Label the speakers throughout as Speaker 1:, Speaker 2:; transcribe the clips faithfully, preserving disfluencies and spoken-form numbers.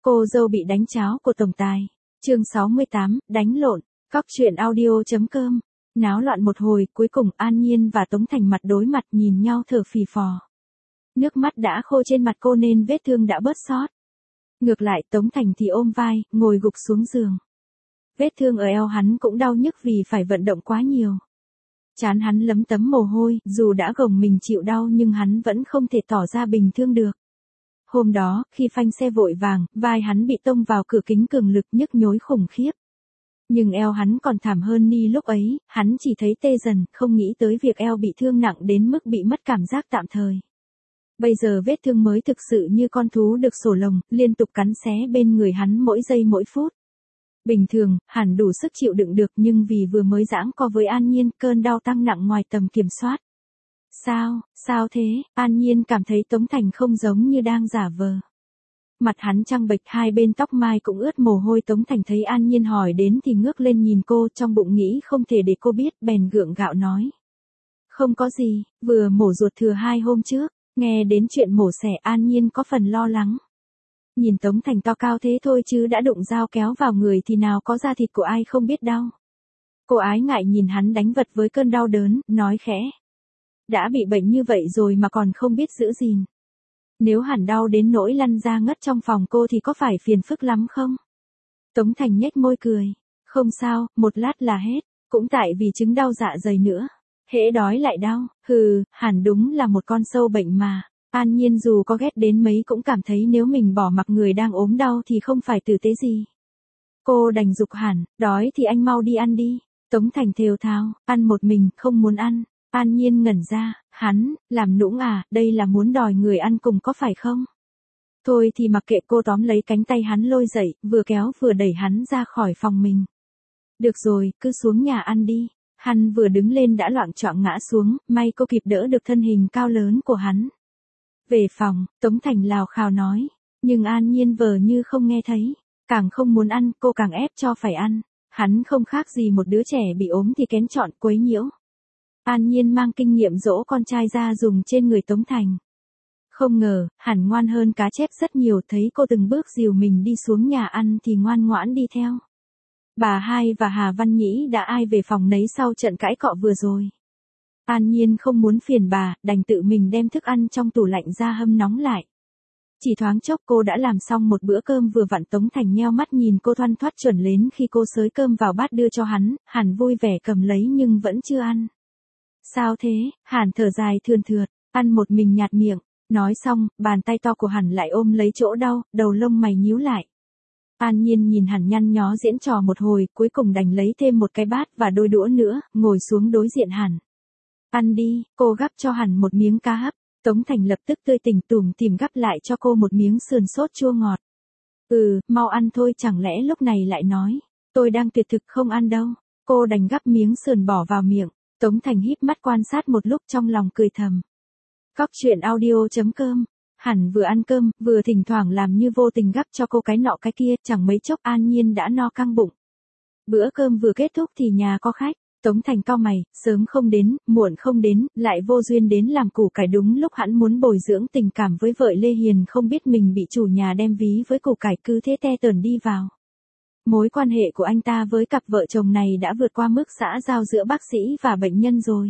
Speaker 1: Cô dâu bị đánh cháo của tổng tài. Chương sáu mươi tám, đánh lộn. Cóc truyện audio.com. Náo loạn một hồi, cuối cùng An Nhiên và Tống Thành mặt đối mặt nhìn nhau thở phì phò. Nước mắt đã khô trên mặt cô nên vết thương đã bớt xót. Ngược lại Tống Thành thì ôm vai, ngồi gục xuống giường. Vết thương ở eo hắn cũng đau nhức vì phải vận động quá nhiều. Trán hắn lấm tấm mồ hôi, dù đã gồng mình chịu đau nhưng hắn vẫn không thể tỏ ra bình thường được. Hôm đó, khi phanh xe vội vàng, vai hắn bị tông vào cửa kính cường lực nhức nhối khủng khiếp. Nhưng eo hắn còn thảm hơn Ni lúc ấy, hắn chỉ thấy tê dần, không nghĩ tới việc eo bị thương nặng đến mức bị mất cảm giác tạm thời. Bây giờ vết thương mới thực sự như con thú được sổ lồng, liên tục cắn xé bên người hắn mỗi giây mỗi phút. Bình thường, hẳn đủ sức chịu đựng được nhưng vì vừa mới giãng co với An Nhiên, cơn đau tăng nặng ngoài tầm kiểm soát. Sao, sao thế? An Nhiên cảm thấy Tống Thành không giống như đang giả vờ. Mặt hắn trăng bệch, hai bên tóc mai cũng ướt mồ hôi. Tống Thành thấy An Nhiên hỏi đến thì ngước lên nhìn cô, trong bụng nghĩ không thể để cô biết, bèn gượng gạo nói. Không có gì, vừa mổ ruột thừa hai hôm trước. Nghe đến chuyện mổ xẻ An Nhiên có phần lo lắng. Nhìn Tống Thành to cao thế thôi chứ đã đụng dao kéo vào người thì nào có da thịt của ai không biết đau. Cô ái ngại nhìn hắn đánh vật với cơn đau đớn, nói khẽ. Đã bị bệnh như vậy rồi mà còn không biết giữ gìn. Nếu hẳn đau đến nỗi lăn ra ngất trong phòng cô thì có phải phiền phức lắm không? Tống Thành nhếch môi cười. Không sao, một lát là hết. Cũng tại vì chứng đau dạ dày nữa. Hễ đói lại đau, hừ, hẳn đúng là một con sâu bệnh mà. An Nhiên dù có ghét đến mấy cũng cảm thấy nếu mình bỏ mặc người đang ốm đau thì không phải tử tế gì. Cô đành giục hẳn, đói thì anh mau đi ăn đi. Tống Thành thều thào, ăn một mình, không muốn ăn. An Nhiên ngẩn ra, hắn, làm nũng à, đây là muốn đòi người ăn cùng có phải không? Thôi thì mặc kệ, cô tóm lấy cánh tay hắn lôi dậy, vừa kéo vừa đẩy hắn ra khỏi phòng mình. Được rồi, cứ xuống nhà ăn đi. Hắn vừa đứng lên đã loạng choạng ngã xuống, may cô kịp đỡ được thân hình cao lớn của hắn. Về phòng, Tống Thành lào khào nói, nhưng An Nhiên vờ như không nghe thấy. Càng không muốn ăn, cô càng ép cho phải ăn. Hắn không khác gì một đứa trẻ bị ốm thì kén chọn quấy nhiễu. An Nhiên mang kinh nghiệm dỗ con trai ra dùng trên người Tống Thành. Không ngờ, hẳn ngoan hơn cá chép rất nhiều, thấy cô từng bước dìu mình đi xuống nhà ăn thì ngoan ngoãn đi theo. Bà Hai và Hà Văn Nhĩ đã ai về phòng nấy sau trận cãi cọ vừa rồi. An Nhiên không muốn phiền bà, đành tự mình đem thức ăn trong tủ lạnh ra hâm nóng lại. Chỉ thoáng chốc cô đã làm xong một bữa cơm vừa vặn. Tống Thành nheo mắt nhìn cô thoăn thoắt chuẩn đến khi cô xới cơm vào bát đưa cho hắn, hẳn vui vẻ cầm lấy nhưng vẫn chưa ăn. Sao thế? Hàn thở dài thườn thượt, ăn một mình nhạt miệng. Nói xong, bàn tay to của Hàn lại ôm lấy chỗ đau, đầu lông mày nhíu lại. An Nhiên nhìn Hàn nhăn nhó diễn trò một hồi, cuối cùng đành lấy thêm một cái bát và đôi đũa nữa, ngồi xuống đối diện Hàn. Ăn đi, cô gắp cho Hàn một miếng cá hấp. Tống Thành lập tức tươi tỉnh tủm tỉm gắp lại cho cô một miếng sườn sốt chua ngọt. Ừ, mau ăn thôi, chẳng lẽ lúc này lại nói, tôi đang tuyệt thực không ăn đâu. Cô đành gắp miếng sườn bỏ vào miệng. Tống Thành híp mắt quan sát một lúc trong lòng cười thầm. Cóc truyện audio.com. Hẳn vừa ăn cơm, vừa thỉnh thoảng làm như vô tình gắp cho cô cái nọ cái kia, chẳng mấy chốc An Nhiên đã no căng bụng. Bữa cơm vừa kết thúc thì nhà có khách. Tống Thành cau mày, sớm không đến, muộn không đến, lại vô duyên đến làm củ cải đúng lúc hắn muốn bồi dưỡng tình cảm với vợ Lê Hiền, không biết mình bị chủ nhà đem ví với củ cải, cứ thế te tởn đi vào. Mối quan hệ của anh ta với cặp vợ chồng này đã vượt qua mức xã giao giữa bác sĩ và bệnh nhân rồi.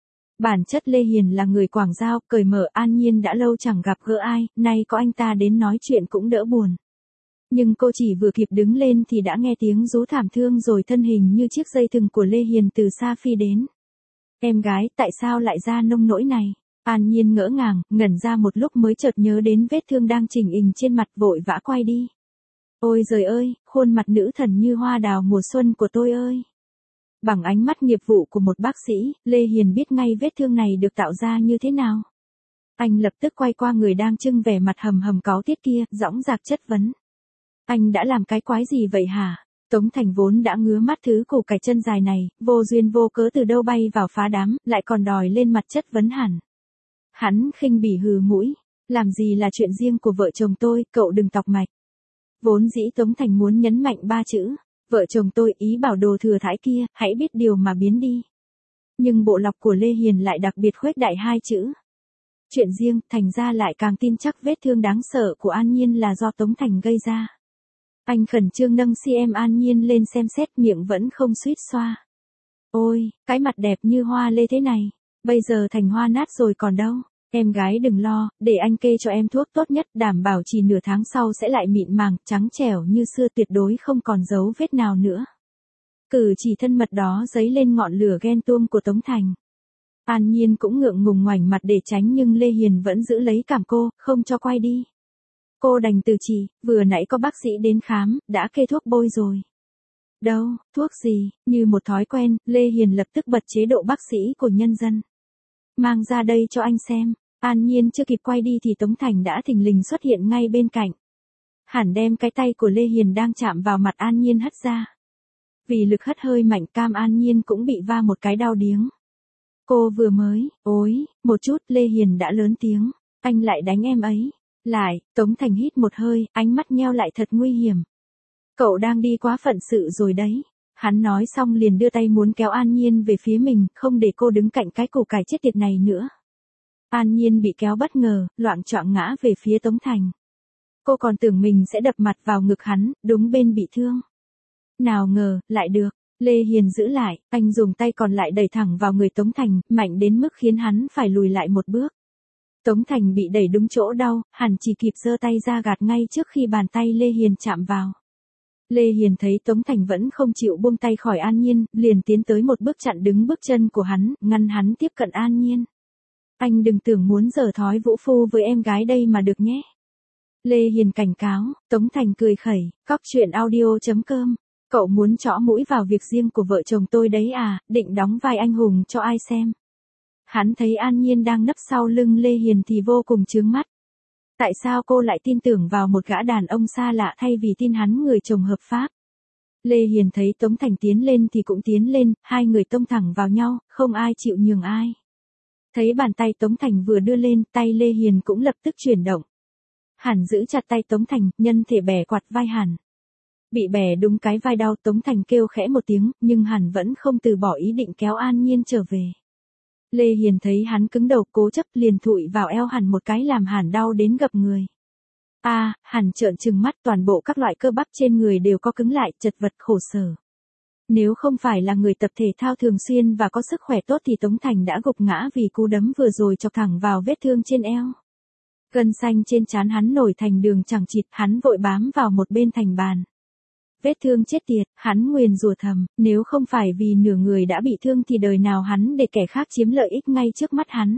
Speaker 1: Bản chất Lê Hiền là người Quảng Giao, cởi mở. An Nhiên đã lâu chẳng gặp gỡ ai, nay có anh ta đến nói chuyện cũng đỡ buồn. Nhưng cô chỉ vừa kịp đứng lên thì đã nghe tiếng rú thảm thương rồi thân hình như chiếc dây thừng của Lê Hiền từ xa phi đến. Em gái, tại sao lại ra nông nỗi này? An Nhiên ngỡ ngàng, ngẩn ra một lúc mới chợt nhớ đến vết thương đang chỉnh hình trên mặt, vội vã quay đi. Ôi giời ơi, khuôn mặt nữ thần như hoa đào mùa xuân của tôi ơi. Bằng ánh mắt nghiệp vụ của một bác sĩ, Lê Hiền biết ngay vết thương này được tạo ra như thế nào. Anh lập tức quay qua người đang trưng vẻ mặt hầm hầm cáu tiết kia, dõng dạc chất vấn. Anh đã làm cái quái gì vậy hả? Tống Thành vốn đã ngứa mắt thứ củ cải chân dài này, vô duyên vô cớ từ đâu bay vào phá đám, lại còn đòi lên mặt chất vấn hẳn. Hắn khinh bỉ hừ mũi. Làm gì là chuyện riêng của vợ chồng tôi, cậu đừng tọc mạch. Vốn dĩ Tống Thành muốn nhấn mạnh ba chữ. Vợ chồng tôi, ý bảo đồ thừa thãi kia, hãy biết điều mà biến đi. Nhưng bộ lọc của Lê Hiền lại đặc biệt khuếch đại hai chữ. Chuyện riêng, thành ra lại càng tin chắc vết thương đáng sợ của An Nhiên là do Tống Thành gây ra. Anh khẩn trương nâng si em An Nhiên lên xem xét, miệng vẫn không suýt xoa. Ôi, cái mặt đẹp như hoa lê thế này, bây giờ thành hoa nát rồi còn đâu. Em gái đừng lo, để anh kê cho em thuốc tốt nhất, đảm bảo chỉ nửa tháng sau sẽ lại mịn màng, trắng trẻo như xưa, tuyệt đối không còn dấu vết nào nữa. Cử chỉ thân mật đó dấy lên ngọn lửa ghen tuông của Tống Thành. An Nhiên cũng ngượng ngùng ngoảnh mặt để tránh, nhưng Lê Hiền vẫn giữ lấy cằm cô, không cho quay đi. Cô đành từ chỉ, vừa nãy có bác sĩ đến khám, đã kê thuốc bôi rồi. Đâu, thuốc gì? Như một thói quen, Lê Hiền lập tức bật chế độ bác sĩ của nhân dân. Mang ra đây cho anh xem. An Nhiên chưa kịp quay đi thì Tống Thành đã thình lình xuất hiện ngay bên cạnh. Hẳn đem cái tay của Lê Hiền đang chạm vào mặt An Nhiên hất ra. Vì lực hất hơi mạnh, cam An Nhiên cũng bị va một cái đau điếng. Cô vừa mới, ối, một chút, Lê Hiền đã lớn tiếng. Anh lại đánh em ấy. Lại, Tống Thành hít một hơi, ánh mắt nheo lại thật nguy hiểm. Cậu đang đi quá phận sự rồi đấy. Hắn nói xong liền đưa tay muốn kéo An Nhiên về phía mình, không để cô đứng cạnh cái củ cải chết tiệt này nữa. An Nhiên bị kéo bất ngờ, loạng choạng ngã về phía Tống Thành. Cô còn tưởng mình sẽ đập mặt vào ngực hắn, đúng bên bị thương. Nào ngờ, lại được. Lê Hiền giữ lại, anh dùng tay còn lại đẩy thẳng vào người Tống Thành, mạnh đến mức khiến hắn phải lùi lại một bước. Tống Thành bị đẩy đúng chỗ đau, hẳn chỉ kịp giơ tay ra gạt ngay trước khi bàn tay Lê Hiền chạm vào. Lê Hiền thấy Tống Thành vẫn không chịu buông tay khỏi An Nhiên, liền tiến tới một bước chặn đứng bước chân của hắn, ngăn hắn tiếp cận An Nhiên. Anh đừng tưởng muốn giở thói vũ phu với em gái đây mà được nhé. Lê Hiền cảnh cáo. Tống Thành cười khẩy, cóc truyện audio chấm com. Cậu muốn trõ mũi vào việc riêng của vợ chồng tôi đấy à, định đóng vai anh hùng cho ai xem. Hắn thấy An Nhiên đang nấp sau lưng Lê Hiền thì vô cùng chướng mắt. Tại sao cô lại tin tưởng vào một gã đàn ông xa lạ thay vì tin hắn người chồng hợp pháp? Lê Hiền thấy Tống Thành tiến lên thì cũng tiến lên, hai người tông thẳng vào nhau, không ai chịu nhường ai. Thấy bàn tay Tống Thành vừa đưa lên, tay Lê Hiền cũng lập tức chuyển động. Hẳn giữ chặt tay Tống Thành, nhân thể bẻ quạt vai Hẳn. Bị bẻ đúng cái vai đau, Tống Thành kêu khẽ một tiếng, nhưng Hẳn vẫn không từ bỏ ý định kéo An Nhiên trở về. Lê Hiền thấy hắn cứng đầu cố chấp liền thụi vào eo Hẳn một cái làm Hẳn đau đến gập người. A, à, Hẳn trợn trừng mắt, toàn bộ các loại cơ bắp trên người đều co cứng lại, chật vật khổ sở. Nếu không phải là người tập thể thao thường xuyên và có sức khỏe tốt thì Tống Thành đã gục ngã vì cú đấm vừa rồi chọc thẳng vào vết thương trên eo. Gân xanh trên trán hắn nổi thành đường chằng chịt, hắn vội bám vào một bên thành bàn. Vết thương chết tiệt, hắn nguyền rủa thầm, nếu không phải vì nửa người đã bị thương thì đời nào hắn để kẻ khác chiếm lợi ích ngay trước mắt hắn.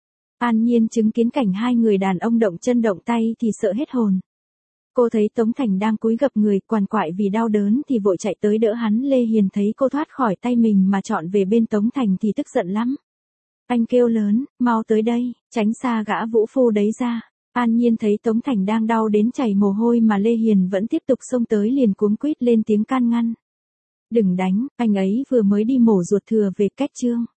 Speaker 1: An Nhiên chứng kiến cảnh hai người đàn ông động chân động tay thì sợ hết hồn. Cô thấy Tống Thành đang cúi gập người, quằn quại vì đau đớn thì vội chạy tới đỡ hắn. Lê Hiền thấy cô thoát khỏi tay mình mà chọn về bên Tống Thành thì tức giận lắm. Anh kêu lớn, mau tới đây, tránh xa gã vũ phu đấy ra. An Nhiên thấy Tống Thành đang đau đến chảy mồ hôi mà Lê Hiền vẫn tiếp tục xông tới liền cuống quýt lên tiếng can ngăn. Đừng đánh, anh ấy vừa mới đi mổ ruột thừa về, cách trương.